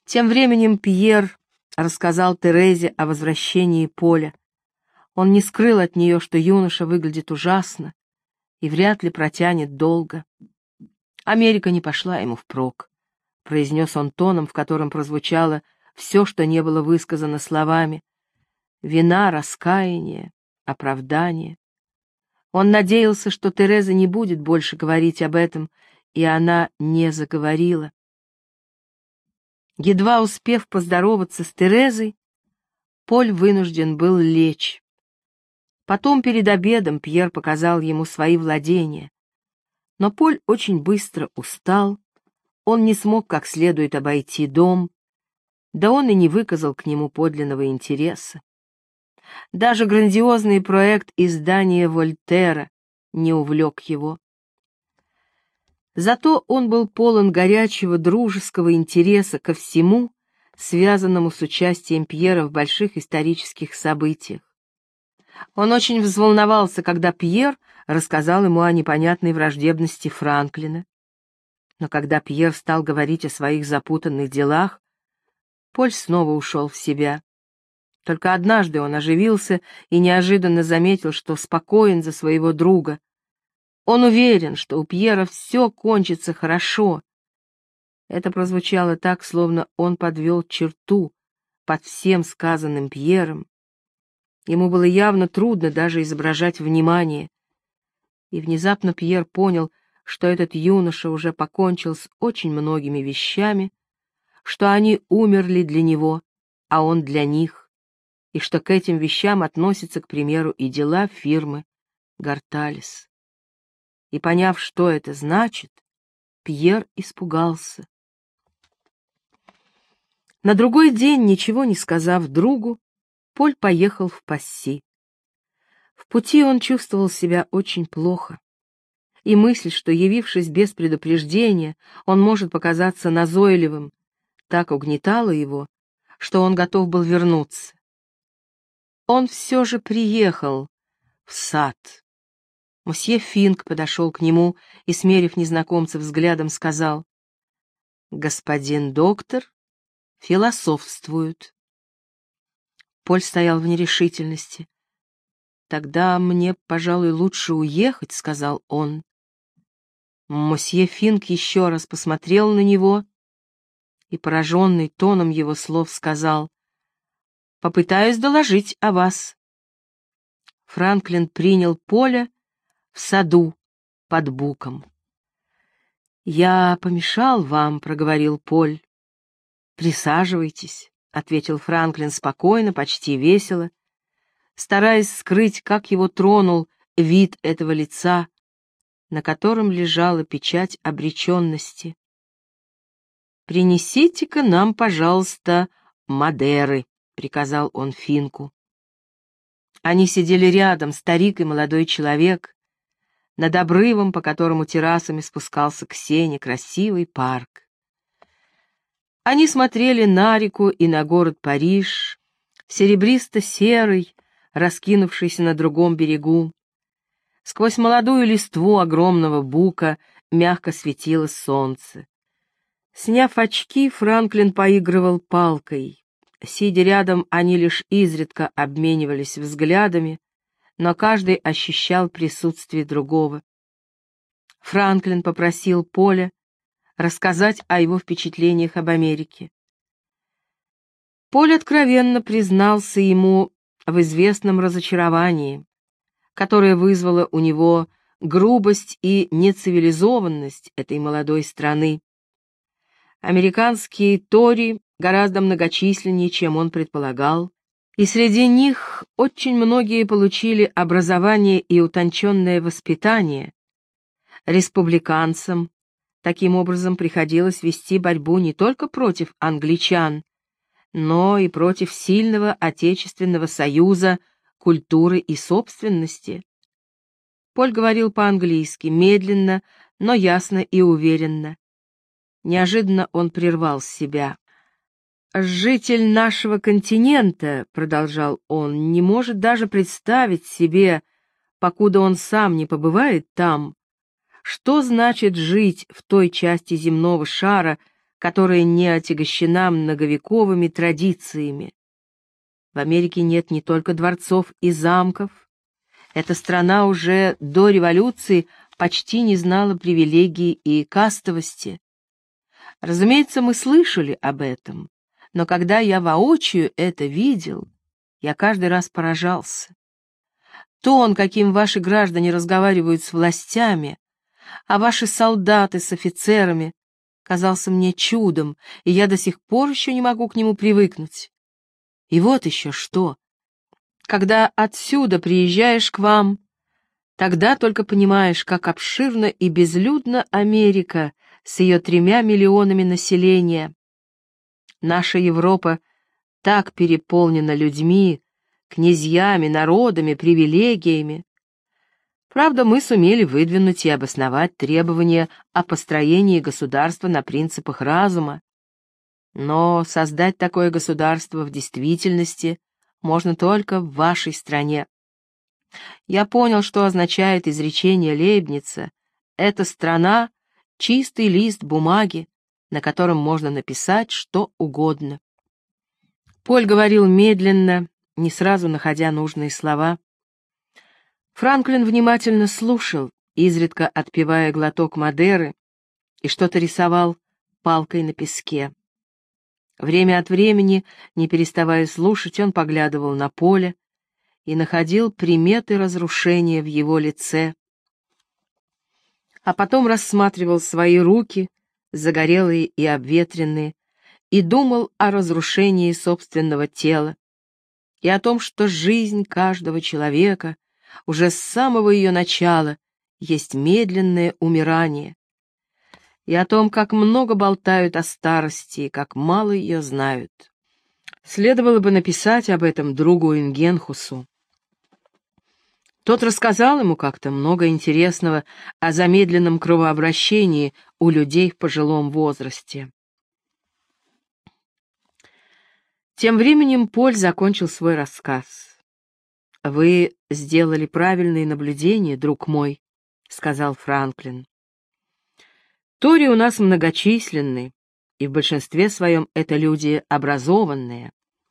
Тем временем Пьер рассказал Терезе о возвращении Поля. Он не скрыл от нее, что юноша выглядит ужасно и вряд ли протянет долго. Америка не пошла ему впрок, произнес он тоном, в котором прозвучало все, что не было высказано словами. Вина, раскаяние, оправдание. Он надеялся, что Тереза не будет больше говорить об этом, и она не заговорила. Едва успев поздороваться с Терезой, Поль вынужден был лечь. Потом, перед обедом, Пьер показал ему свои владения. Но Поль очень быстро устал, он не смог как следует обойти дом, да он и не выказал к нему подлинного интереса. Даже грандиозный проект издания Вольтера не увлек его. Зато он был полон горячего дружеского интереса ко всему, связанному с участием Пьера в больших исторических событиях. Он очень взволновался, когда Пьер рассказал ему о непонятной враждебности Франклина. Но когда Пьер стал говорить о своих запутанных делах, Поль снова ушел в себя. Только однажды он оживился и неожиданно заметил, что спокоен за своего друга. Он уверен, что у Пьера все кончится хорошо. Это прозвучало так, словно он подвел черту под всем сказанным Пьером. Ему было явно трудно даже изображать внимание. И внезапно Пьер понял, что этот юноша уже покончил с очень многими вещами, что они умерли для него, а он для них, и что к этим вещам относятся, к примеру, и дела фирмы Горталес. И поняв, что это значит, Пьер испугался. На другой день, ничего не сказав другу, Поль поехал в Пасси. В пути он чувствовал себя очень плохо, и мысль, что, явившись без предупреждения, он может показаться назойливым, так угнетала его, что он готов был вернуться. Он все же приехал в сад. Мосье Финк подошел к нему и, смерив незнакомца взглядом, сказал: «Господин доктор философствует». Поль стоял в нерешительности. «Тогда мне, пожалуй, лучше уехать», — сказал он. Мосье Финк еще раз посмотрел на него и, пораженный тоном его слов, сказал: «Попытаюсь доложить о вас». Франклин принял Поля в саду под буком. «Я помешал вам», — проговорил Поль. «Присаживайтесь», — ответил Франклин спокойно, почти весело, стараясь скрыть, как его тронул вид этого лица, на котором лежала печать обреченности. «Принесите-ка нам, пожалуйста, Мадеры», — приказал он Финку. Они сидели рядом, старик и молодой человек, над обрывом, по которому террасами спускался к сене красивый парк. Они смотрели на реку и на город Париж, серебристо-серый, раскинувшийся на другом берегу. Сквозь молодую листву огромного бука мягко светило солнце. Сняв очки, Франклин поигрывал палкой. Сидя рядом, они лишь изредка обменивались взглядами, но каждый ощущал присутствие другого. Франклин попросил Поля рассказать о его впечатлениях об Америке. Поль откровенно признался ему в известном разочаровании, которое вызвало у него грубость и нецивилизованность этой молодой страны. Американские тори гораздо многочисленнее, чем он предполагал, и среди них очень многие получили образование и утонченное воспитание. Республиканцам таким образом приходилось вести борьбу не только против англичан, но и против сильного Отечественного союза культуры и собственности. Поль говорил по-английски, медленно, но ясно и уверенно. Неожиданно он прервал себя. «Житель нашего континента, — продолжал он, — не может даже представить себе, покуда он сам не побывает там, что значит жить в той части земного шара, которая не отягощена многовековыми традициями. В Америке нет не только дворцов и замков. Эта страна уже до революции почти не знала привилегий и кастовости. Разумеется, мы слышали об этом, но когда я воочию это видел, я каждый раз поражался. Тон, каким ваши граждане разговаривают с властями, а ваши солдаты с офицерами, казался мне чудом, и я до сих пор еще не могу к нему привыкнуть. И вот еще что. Когда отсюда приезжаешь к вам, тогда только понимаешь, как обширна и безлюдна Америка с ее 3 миллионами населения. Наша Европа так переполнена людьми, князьями, народами, привилегиями. Правда, мы сумели выдвинуть и обосновать требования о построении государства на принципах разума. Но создать такое государство в действительности можно только в вашей стране. Я понял, что означает изречение Лейбница. Эта страна — чистый лист бумаги, на котором можно написать что угодно. Поль говорил медленно, не сразу находя нужные слова. Франклин внимательно слушал, изредка отпивая глоток Мадеры, и что-то рисовал палкой на песке. Время от времени, не переставая слушать, он поглядывал на Поля и находил приметы разрушения в его лице, а потом рассматривал свои руки, загорелые и обветренные, и думал о разрушении собственного тела и о том, что жизнь каждого человека уже с самого ее начала есть медленное умирание, и о том, как много болтают о старости и как мало ее знают. Следовало бы написать об этом другу Ингенхусу. Тот рассказал ему как-то много интересного о замедленном кровообращении у людей в пожилом возрасте. Тем временем Поль закончил свой рассказ. «Вы сделали правильные наблюдения, друг мой», — сказал Франклин. «Тори у нас многочисленны, и в большинстве своем это люди образованные.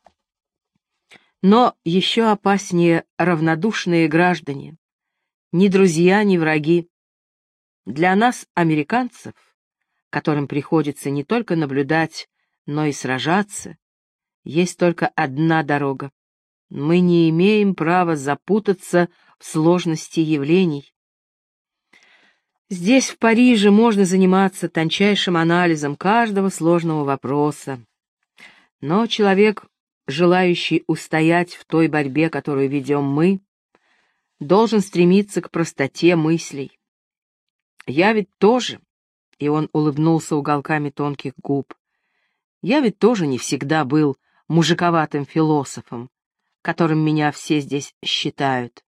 Но еще опаснее равнодушные граждане, ни друзья, ни враги. Для нас, американцев, которым приходится не только наблюдать, но и сражаться, есть только одна дорога. Мы не имеем права запутаться в сложности явлений. Здесь, в Париже, можно заниматься тончайшим анализом каждого сложного вопроса. Но человек, желающий устоять в той борьбе, которую ведем мы, должен стремиться к простоте мыслей. Я ведь тоже, и он улыбнулся уголками тонких губ, я ведь тоже не всегда был мужиковатым философом, которым меня все здесь считают.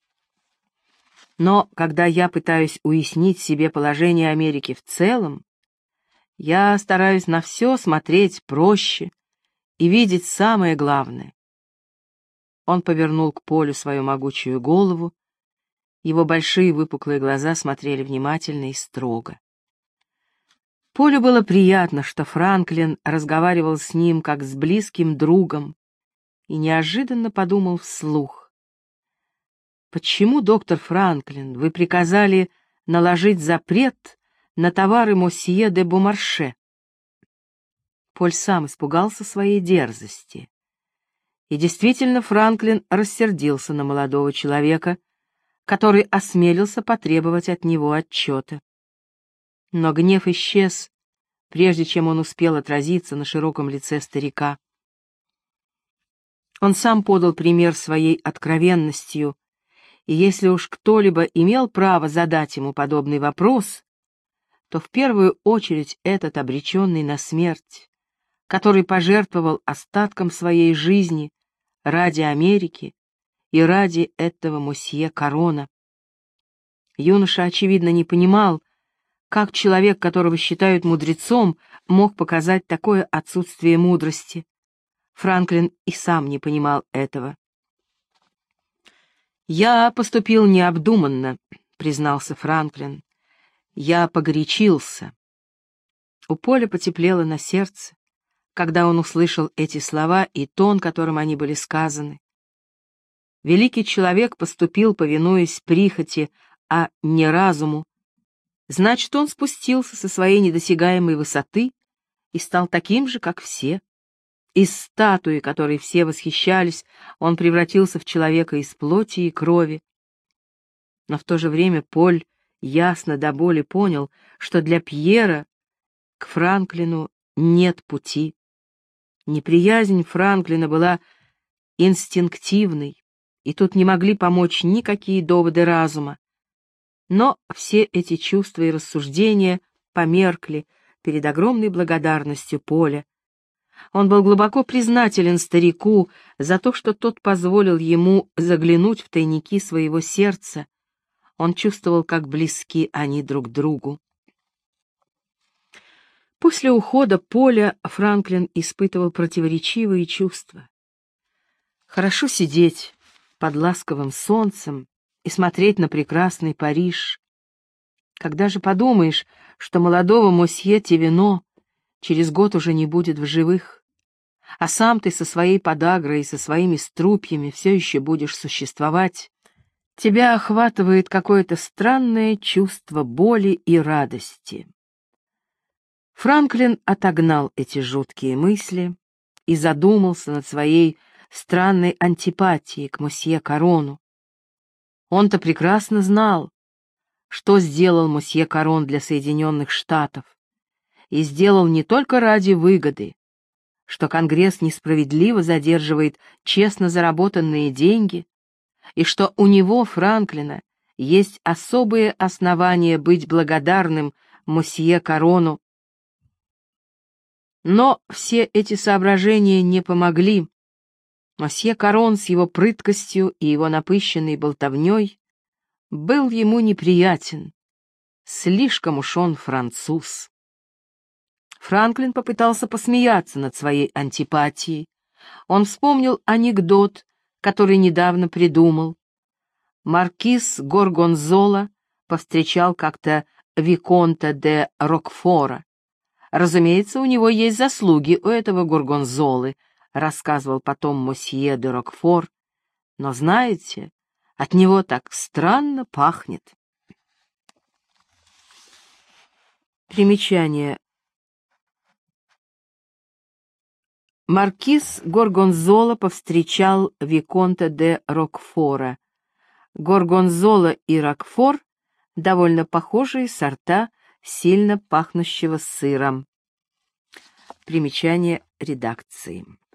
Но когда я пытаюсь уяснить себе положение Америки в целом, я стараюсь на все смотреть проще и видеть самое главное. Он повернул к Полю свою могучую голову, его большие выпуклые глаза смотрели внимательно и строго. Полю было приятно, что Франклин разговаривал с ним как с близким другом, и неожиданно подумал вслух. «Почему, доктор Франклин, вы приказали наложить запрет на товары мосье де Бомарше?» Поль сам испугался своей дерзости. И действительно, Франклин рассердился на молодого человека, который осмелился потребовать от него отчета. Но гнев исчез, прежде чем он успел отразиться на широком лице старика. Он сам подал пример своей откровенностью, и если уж кто-либо имел право задать ему подобный вопрос, то в первую очередь этот обреченный на смерть, который пожертвовал остатком своей жизни ради Америки и ради этого мосье Корона. Юноша, очевидно, не понимал, как человек, которого считают мудрецом, мог показать такое отсутствие мудрости. Франклин и сам не понимал этого. «Я поступил необдуманно», — признался Франклин. «Я погорячился». У Поля потеплело на сердце, когда он услышал эти слова и тон, которым они были сказаны. Великий человек поступил, повинуясь прихоти, а не разуму. Значит, он спустился со своей недосягаемой высоты и стал таким же, как все. Из статуи, которой все восхищались, он превратился в человека из плоти и крови. Но в то же время Поль ясно до боли понял, что для Пьера к Франклину нет пути. Неприязнь Франклина была инстинктивной, и тут не могли помочь никакие доводы разума. Но все эти чувства и рассуждения померкли перед огромной благодарностью Поля. Он был глубоко признателен старику за то, что тот позволил ему заглянуть в тайники своего сердца. Он чувствовал, как близки они друг другу. После ухода Поля Франклин испытывал противоречивые чувства. Хорошо сидеть под ласковым солнцем и смотреть на прекрасный Париж. Когда же подумаешь, что молодого мосье Тивино через год уже не будет в живых, а сам ты со своей подагрой и со своими струпьями все еще будешь существовать, тебя охватывает какое-то странное чувство боли и радости. Франклин отогнал эти жуткие мысли и задумался над своей странной антипатией к мосье Карону. Он-то прекрасно знал, что сделал мосье Карон для Соединенных Штатов, и сделал не только ради выгоды, что Конгресс несправедливо задерживает честно заработанные деньги, и что у него, Франклина, есть особые основания быть благодарным мосье Карону. Но все эти соображения не помогли. Мосье Карон с его прыткостью и его напыщенной болтовней был ему неприятен. Слишком уж он француз. Франклин попытался посмеяться над своей антипатией. Он вспомнил анекдот, который недавно придумал. Маркиз Горгонзола повстречал как-то виконта де Рокфора. Разумеется, у него есть заслуги у этого Горгонзолы, рассказывал потом мосье де Рокфор, но, знаете, от него так странно пахнет. Примечание. Маркиз Горгонзола повстречал виконта де Рокфора. Горгонзола и Рокфор — довольно похожие сорта сильно пахнущего сыром. Примечание редакции.